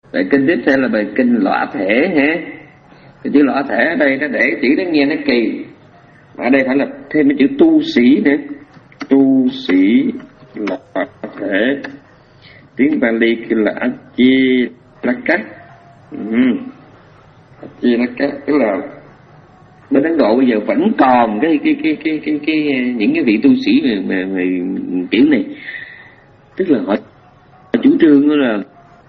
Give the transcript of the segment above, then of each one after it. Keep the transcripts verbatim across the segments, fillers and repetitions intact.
Bài kinh tiếp theo là bài kinh lõa thể ha. Cái chữ lõa thể ở đây nó để chữ nó nghe nó kỳ, ở đây phải là thêm cái chữ tu sĩ nữa. Tu sĩ lõa thể, tiếng Pali kêu là Achilaka. Ừ. Achilaka tức là bên Ấn Độ bây giờ vẫn còn cái cái cái cái cái, cái, cái những cái vị tu sĩ mà, mà, mà kiểu này, tức là họ, họ chủ trương đó là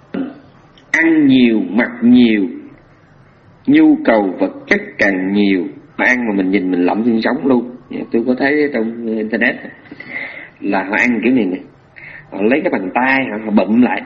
ăn nhiều, mặc nhiều, nhu cầu vật chất càng nhiều, mà ăn mà mình nhìn mình lậm xương sống luôn. Tôi có thấy trong internet là họ ăn kiểu này này, họ lấy cái bàn tay họ, họ bụm lại,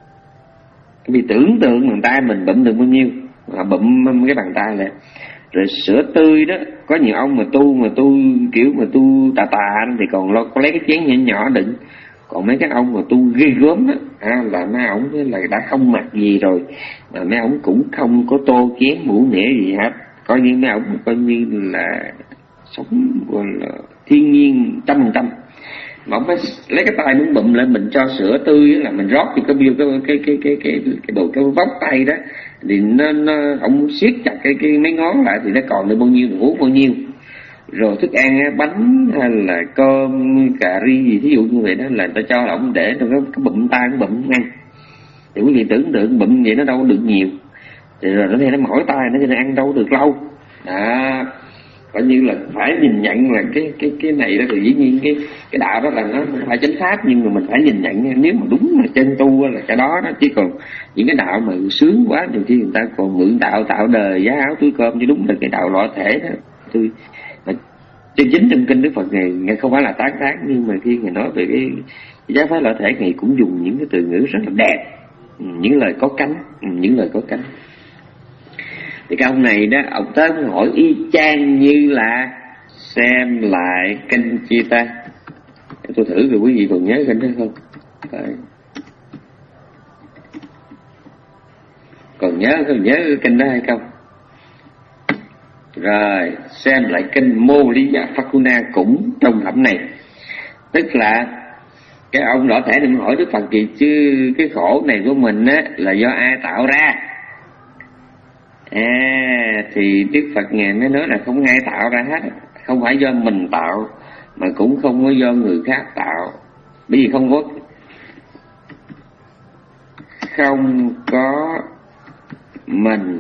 vì tưởng tượng bàn tay mình bụm được bao nhiêu, họ bụm cái bàn tay lại. Rồi sữa tươi đó, có nhiều ông mà tu mà tu kiểu mà tu tà tà thì còn lo có lấy cái chén nhỏ nhỏ đựng, còn mấy cái ông mà tu ghê gớm đó à, là mấy ổng là đã không mặc gì rồi, mà mấy ổng cũng không có tô chén mũ nĩa gì hết, coi như mấy ổng coi như là sống gọi là thiên nhiên trăm phần trăm. Mà ông phải lấy cái tay muốn bụm lại, mình cho sữa tươi là mình rót thì có biêu cái cái cái cái cái cái đồ cái vóc tay đó, thì nó, nó ông siết chặt cái cái mấy ngón lại thì nó còn được bao nhiêu thì uống bao nhiêu. Rồi thức ăn bánh hay là cơm cà ri gì thí dụ như vậy đó là người ta cho là ông để trong cái, cái bụm tay cái bụm ăn. Thì quý vị tưởng tượng bụm vậy nó đâu có được nhiều, thì rồi nó theo nó mỏi tay nó cho nó ăn đâu được lâu đó. Coi như là phải nhìn nhận là cái cái cái này đó, thì dĩ nhiên cái cái đạo đó là nó phải chánh pháp, nhưng mà mình phải nhìn nhận nếu mà đúng là chân tu là cái đó đó. Chứ còn những cái đạo mà sướng quá nhiều khi người ta còn mượn đạo tạo đời giá áo túi cơm, chứ đúng là cái đạo lõa thể đó. Tôi mà trên chính trong kinh Đức Phật này nghe không phải là tán thán, nhưng mà khi người nói về cái, cái giáo pháp lõa thể này cũng dùng những cái từ ngữ rất là đẹp, những lời có cánh, những lời có cánh. Thì cái ông này đó, ông tới hỏi y chang như là xem lại kinh chia ta. Tôi thử rồi quý vị còn nhớ kinh đó không? Đấy. Còn nhớ còn nhớ kinh đó hay không? Rồi xem lại kinh Mô Lý Dạ Phakuna cũng trong phẩm này. Tức là cái ông lõa thể đừng hỏi Đức Phật gì chứ cái khổ này của mình á là do ai tạo ra? À thì Đức Phật ngài mới nói là không ai tạo ra hết, không phải do mình tạo mà cũng không có do người khác tạo. Bởi vì không có không có mình,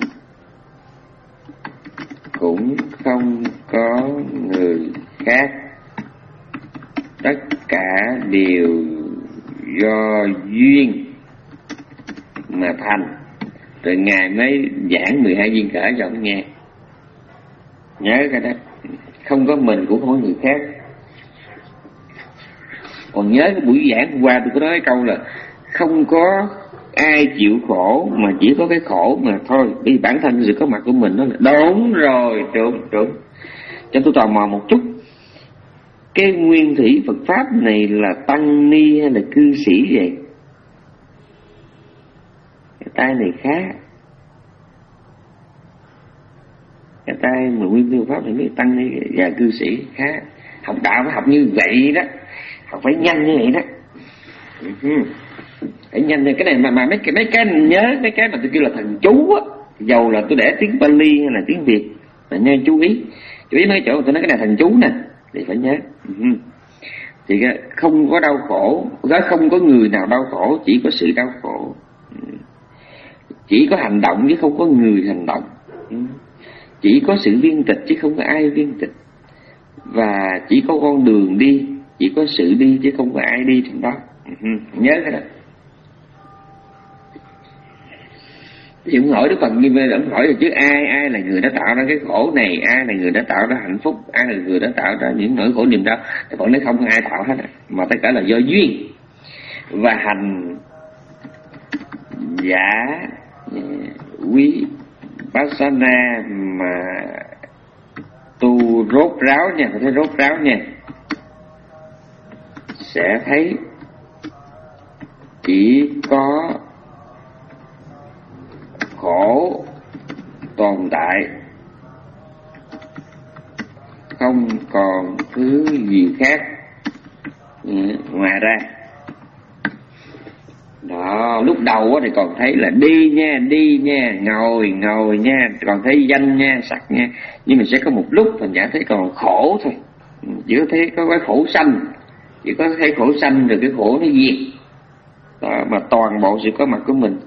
cũng không có người khác, tất cả đều do duyên mà thành. Rồi ngài mới giảng mười hai duyên khởi cho ông nghe. Nhớ cái đó, không có mình cũng không có người khác. Còn nhớ cái buổi giảng hôm qua tôi có nói cái câu là không có ai chịu khổ mà chỉ có cái khổ mà thôi. Bởi vì bản thân sự có mặt của mình nó là đúng rồi, đúng đúng. Cho tôi tò mò một chút, cái nguyên thủy Phật pháp này là tăng ni hay là cư sĩ vậy? Cái tay này khác, cái tay mà nguyên thủy Phật pháp này mới tăng ni và cư sĩ khác. Học đạo phải học như vậy đó, học phải nhanh như vậy đó. Phải nhanh như cái này mà mà mấy cái mấy cái nhớ mấy cái mà tôi kêu là thần chú á, dầu là tôi để tiếng Pali hay là tiếng Việt mà nhớ chú ý, chú ý mấy chỗ tôi nói cái này thần chú nè thì phải nhớ. Thì không có đau khổ, không có người nào đau khổ, chỉ có sự đau khổ. Chỉ có hành động chứ không có người hành động. Chỉ có sự viên tịch chứ không có ai viên tịch. Và chỉ có con đường đi, chỉ có sự đi chứ không có ai đi trên đó. Nhớ cái đó. Thì ông hỏi Đức Phật như vậy, ông hỏi là chứ ai ai là người đã tạo ra cái khổ này, ai là người đã tạo ra hạnh phúc, ai là người đã tạo ra những nỗi khổ niềm đau. Thì Phật nói không ai tạo hết, mà tất cả là do duyên. Và hành giả quý Vipassana mà tu rốt ráo nha, phải thấy rốt ráo nha, sẽ thấy chỉ có khổ tồn tại, không còn thứ gì khác ngoài ra. Đó, lúc đầu thì còn thấy là đi nha, đi nha, ngồi, ngồi nha, còn thấy danh nha, sắc nha. Nhưng mình sẽ có một lúc mình cảm thấy còn khổ thôi. Chỉ có thấy có cái khổ sanh, chỉ có thấy khổ sanh rồi cái khổ nó diệt. Đó, mà toàn bộ sự có mặt của mình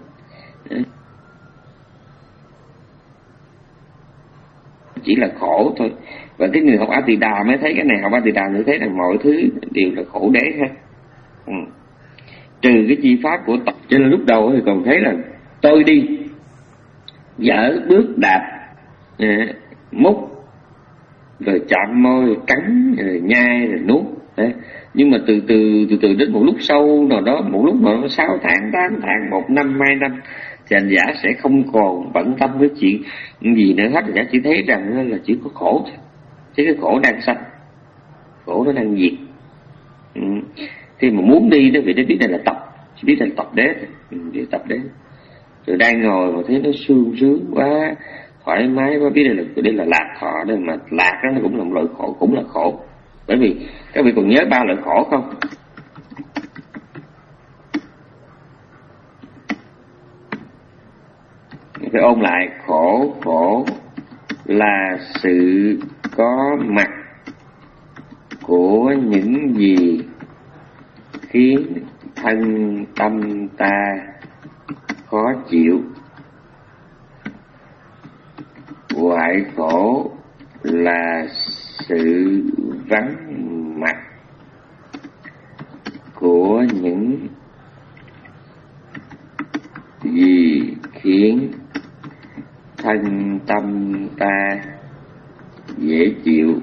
chỉ là khổ thôi. Và cái người học A Tỳ Đà mới thấy cái này, học A Tỳ Đà mới thấy rằng mọi thứ đều là khổ đế ha. Ừ. Trừ cái chi pháp của tập. Cho nên lúc đầu thì còn thấy là tôi đi dở bước đạp à, múc rồi chạm môi cắn rồi nhai rồi nuốt. Đấy. Nhưng mà từ từ từ từ đến một lúc sâu nào đó, một lúc nào đó sáu tháng, tám tháng, một năm, hai năm thì hành giả sẽ không còn bận tâm với chuyện gì nữa hết. Hành giả chỉ thấy rằng là chỉ có khổ thôi, chứ cái khổ đang sanh, khổ nó đang diệt. Ừ. Khi mà muốn đi đó, vì nó biết đây là tập, chỉ biết đây là tập đế thôi. Ừ, biết tập đế. Rồi đang ngồi mà thấy nó sương sướng quá, thoải mái quá, biết đây là đây là lạc thọ. Đây mà lạc đó nó cũng là một loại khổ, cũng là khổ. Bởi vì các vị còn nhớ ba loại khổ không? Phải ôn lại. Khổ, khổ là sự có mặt của những gì khiến thân tâm ta khó chịu. Hoại khổ là sự vắng mặt của những gì khiến thân tâm ta dễ chịu.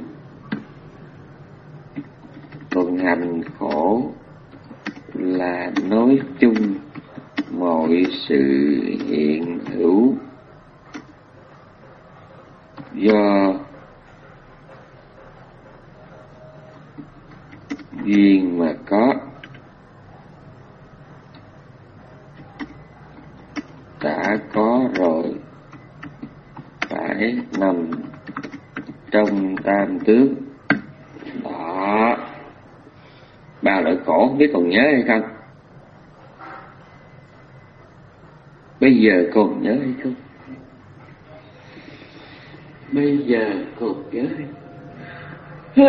Còn hành khổ là nói chung mọi sự hiện hữu do duyên mà có, đã có rồi phải nằm trong tam tướng. Đó, ba loại khổ không biết còn nhớ hay không? Bây giờ còn nhớ hay không? Bây giờ còn nhớ hay không?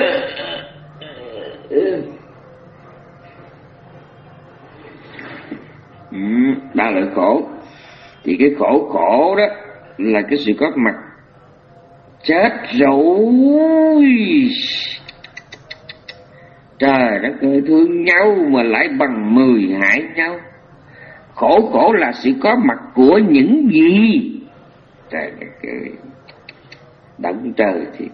Ừ, ba loại khổ. Thì cái khổ khổ đó là cái sự có mặt. Chết rồi, trời đất ơi, thương nhau mà lại bằng mười hại nhau. Khổ khổ là sự có mặt của những gì? Trời đất ơi, đấng trời thì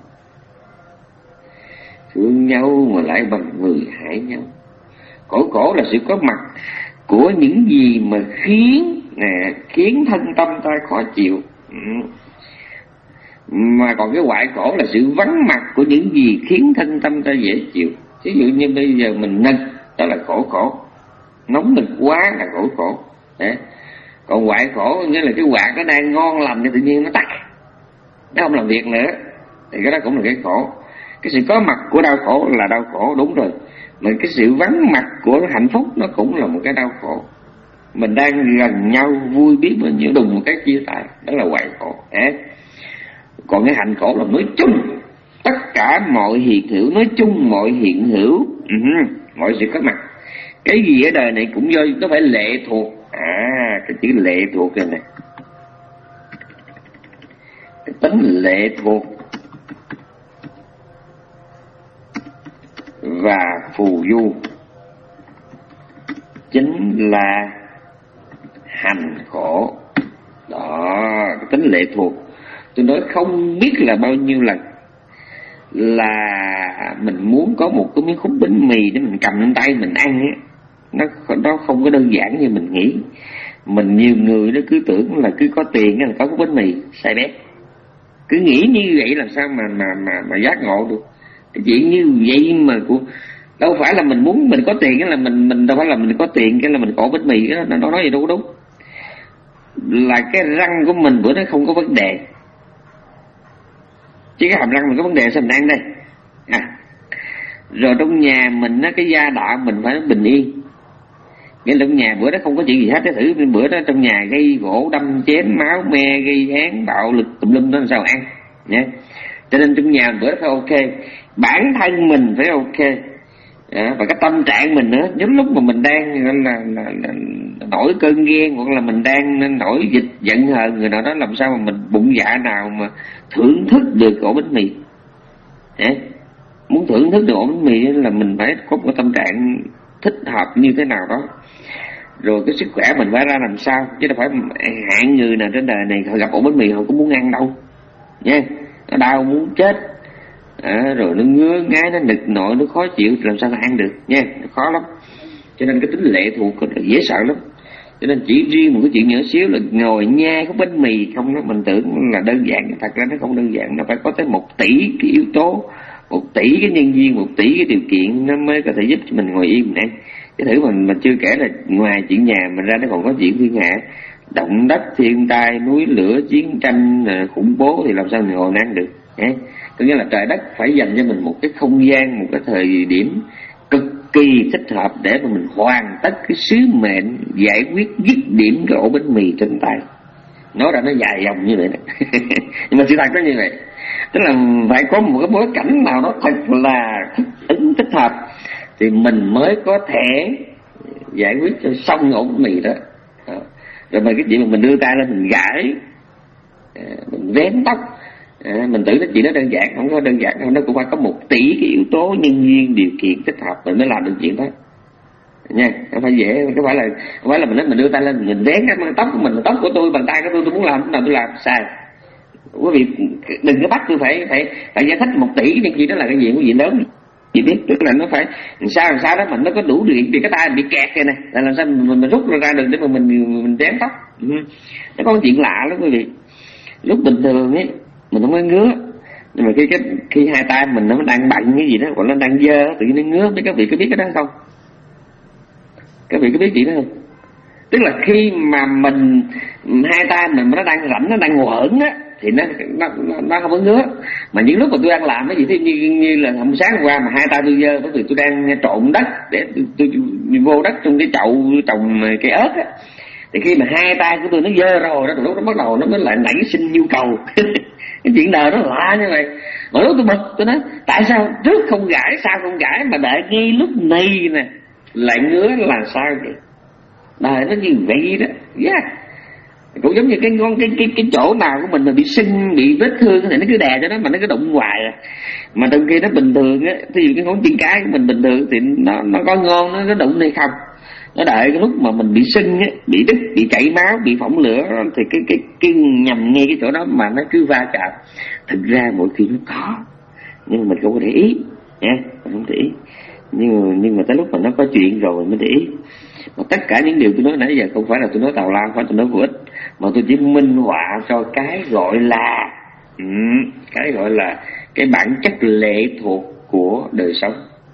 thương nhau mà lại bằng mười hại nhau. Khổ khổ là sự có mặt của những gì mà khiến nè, khiến thân tâm ta khó chịu. Ừ. Mà còn cái hoại khổ là sự vắng mặt của những gì khiến thân tâm ta dễ chịu. Ví dụ như bây giờ mình nực, đó là khổ khổ. Nóng nực quá là khổ khổ. Đấy. Còn hoại khổ nghĩa là cái quạt nó đang ngon lành thì tự nhiên nó tắt, nó không làm việc nữa, thì cái đó cũng là cái khổ. Cái sự có mặt của đau khổ là đau khổ, đúng rồi. Mà cái sự vắng mặt của hạnh phúc nó cũng là một cái đau khổ. Mình đang gần nhau vui biết bao nhiêu, đùng một cái chia tay, đó là hoại khổ. Đấy. Còn cái hạnh khổ là nói chung tất cả mọi hiện hữu, nói chung mọi hiện hữu, uh-huh, mọi sự có mặt. Cái gì ở đời này cũng do nó phải lệ thuộc. À, cái chữ lệ thuộc này nè, cái tính lệ thuộc và phù du chính là hành khổ. Đó, cái tính lệ thuộc. Tôi nói không biết là bao nhiêu lần là mình muốn có một cái miếng khúc bánh mì để mình cầm lên tay mình ăn á, nó nó không có đơn giản như mình nghĩ. Mình nhiều người nó cứ tưởng là cứ có tiền là có cái bánh mì, sai bét. Cứ nghĩ như vậy làm sao mà mà mà mà giác ngộ được. Cái chuyện như vậy mà của đâu phải là mình muốn mình có tiền cái là mình mình đâu phải là mình có tiền cái là mình có bánh mì, nó nó nói gì đâu có đúng. Là cái răng của mình bữa nó không có vấn đề, chứ cái hàm răng mình có vấn đề sao mình ăn đây à. Rồi trong nhà mình á, cái gia đạo mình phải bình yên. Nghĩa là trong nhà bữa đó không có chuyện gì hết, cái thử bữa đó trong nhà gây gỗ đâm chém máu me gây án bạo lực tùm lum đó làm sao ăn nhé. Cho nên trong nhà bữa đó phải ok, bản thân mình phải ok. À, và cái tâm trạng mình nữa, những lúc mà mình đang là, là, là, là nổi cơn ghen hoặc là mình đang nổi dịch giận hờn người nào đó, làm sao mà mình bụng dạ nào mà thưởng thức được ổ bánh mì. À, muốn thưởng thức được ổ bánh mì là mình phải có một tâm trạng thích hợp như thế nào đó, rồi cái sức khỏe mình phải ra làm sao, chứ đâu phải hạng người nào trên đời này họ gặp ổ bánh mì họ cũng muốn ăn đâu nha. Nó đau muốn chết. À, rồi nó ngứa ngái, nó nực nội, nó khó chịu, làm sao mà ăn được nha, nó khó lắm. Cho nên cái tính lệ thuộc là dễ sợ lắm. Cho nên chỉ riêng một cái chuyện nhỏ xíu là ngồi nhai cái bánh mì không đó, mình tưởng là đơn giản, thật ra nó không đơn giản, nó phải có tới một tỷ cái yếu tố, một tỷ cái nhân viên, một tỷ cái điều kiện nó mới có thể giúp cho mình ngồi yên mình ăn. Cái thử mình mình chưa kể là ngoài chuyện nhà mình ra nó còn có chuyện thiên hạ, động đất, thiên tai, núi lửa, chiến tranh, khủng bố thì làm sao mình ngồi ăn được nhé. Có nghĩa là trời đất phải dành cho mình một cái không gian, một cái thời điểm cực kỳ thích hợp để mà mình hoàn tất cái sứ mệnh giải quyết dứt điểm cái ổ bánh mì trên tay. Nói ra nó dài dòng như vậy nè nhưng mà sự thật nó như vậy, tức là phải có một cái bối cảnh nào đó thật là thích ứng thích hợp thì mình mới có thể giải quyết cho xong ổ bánh mì đó. Rồi mà cái chuyện mà mình đưa tay lên mình gãi, mình vén tóc, À, mình tưởng cái chuyện đó đơn giản, không có đơn giản đâu, nó cũng phải có một tỷ cái yếu tố nhân viên điều kiện thích hợp mình mới làm được chuyện đó nha. Không phải dễ, không phải là không phải là mình nói mình đưa tay lên mình vén cái tóc của mình, tóc của tôi, bàn tay của tôi, tôi muốn làm nào tôi làm, sai. Quý vị đừng có bắt tôi phải phải phải giải thích một tỷ cái chuyện đó là cái gì, cái gì lớn chị biết, tức là nó phải sao làm sao đó mình nó có đủ điện thì cái tay bị kẹt kìa này, là làm sao mình, mình rút ra được để mà mình mình vén tóc. Ừ. Nó có chuyện lạ lắm quý vị, lúc bình thường ấy mình không có ngứa, nhưng mà khi cái khi hai tay mình nó đang bận cái gì đó hoặc nó đang dơ tự nhiên nó ngứa. Mấy các vị có biết cái đó không? Các vị có biết chuyện đó không? Tức là khi mà mình hai tay mình nó đang rảnh, nó đang nguỡn á thì nó nó nó không có ngứa. Mà những lúc mà tôi đang làm cái gì thế như như là hôm sáng hôm qua mà hai tay tôi dơ, bởi vì tôi đang trộn đất để tôi, tôi, tôi vô đất trong cái chậu trồng cây ớt á, thì khi mà hai tay của tôi nó dơ rồi đó, lúc đó bắt đầu nó mới lại nảy sinh nhu cầu cái chuyện đời nó lạ như vậy. Mà lúc tôi bực tôi nói tại sao trước không gãi sao không gãi mà đợi ngay lúc này nè lại ngứa là sao vậy? Đời nó như vậy đó. Yeah. Cũng giống như cái con cái cái cái chỗ nào của mình mà bị sưng bị vết thương thì nó cứ đè cho nó mà nó cứ đụng hoài à. Mà trong khi nó bình thường á, thí dụ cái ngón chân cái của mình bình thường thì nó nó có ngon, nó nó đụng hay không, nó đợi cái lúc mà mình bị sưng á, bị đứt, bị chảy máu, bị phỏng lửa thì cái cái cái nhằm ngay cái chỗ đó mà nó cứ va chạm. Thực ra mỗi khi nó có nhưng mà mình không có để ý nha, mình không để ý, nhưng mà, nhưng mà tới lúc mà nó có chuyện rồi mới để ý. Mà tất cả những điều tôi nói nãy giờ không phải là tôi nói tào lao, không phải tôi nói vô ích, mà tôi chỉ minh họa cho cái gọi là ừ, cái gọi là cái bản chất lệ thuộc của đời sống.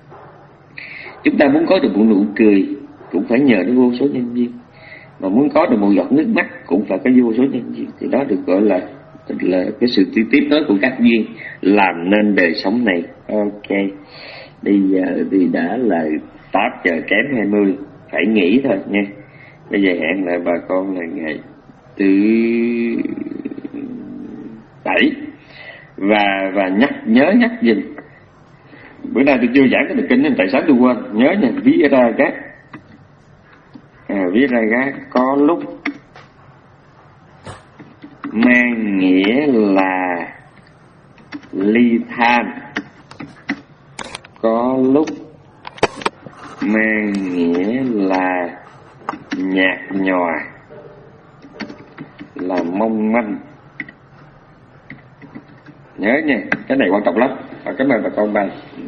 Chúng ta muốn có được một nụ cười cũng phải nhờ đến vô số nhân viên, mà muốn có được một giọt nước mắt cũng phải có vô số nhân viên, thì đó được gọi là là cái sự tiếp tiếp nối của các duyên làm nên đời sống này. Ok, bây giờ thì đã là tám giờ kém hai mươi, phải nghỉ thôi nha. Bây giờ hẹn lại bà con là ngày thứ bảy, và và nhắc nhớ nhắc giùm. Bữa nay tôi chưa giảng cái bài kinh nên tại sao tôi quên, nhớ nha. Viraga, à, Viraga có lúc mang nghĩa là ly tham, có lúc mang nghĩa là nhạt nhòa, là mong manh. Nhớ nha, cái này quan trọng lắm. Và cảm ơn bà con bạn.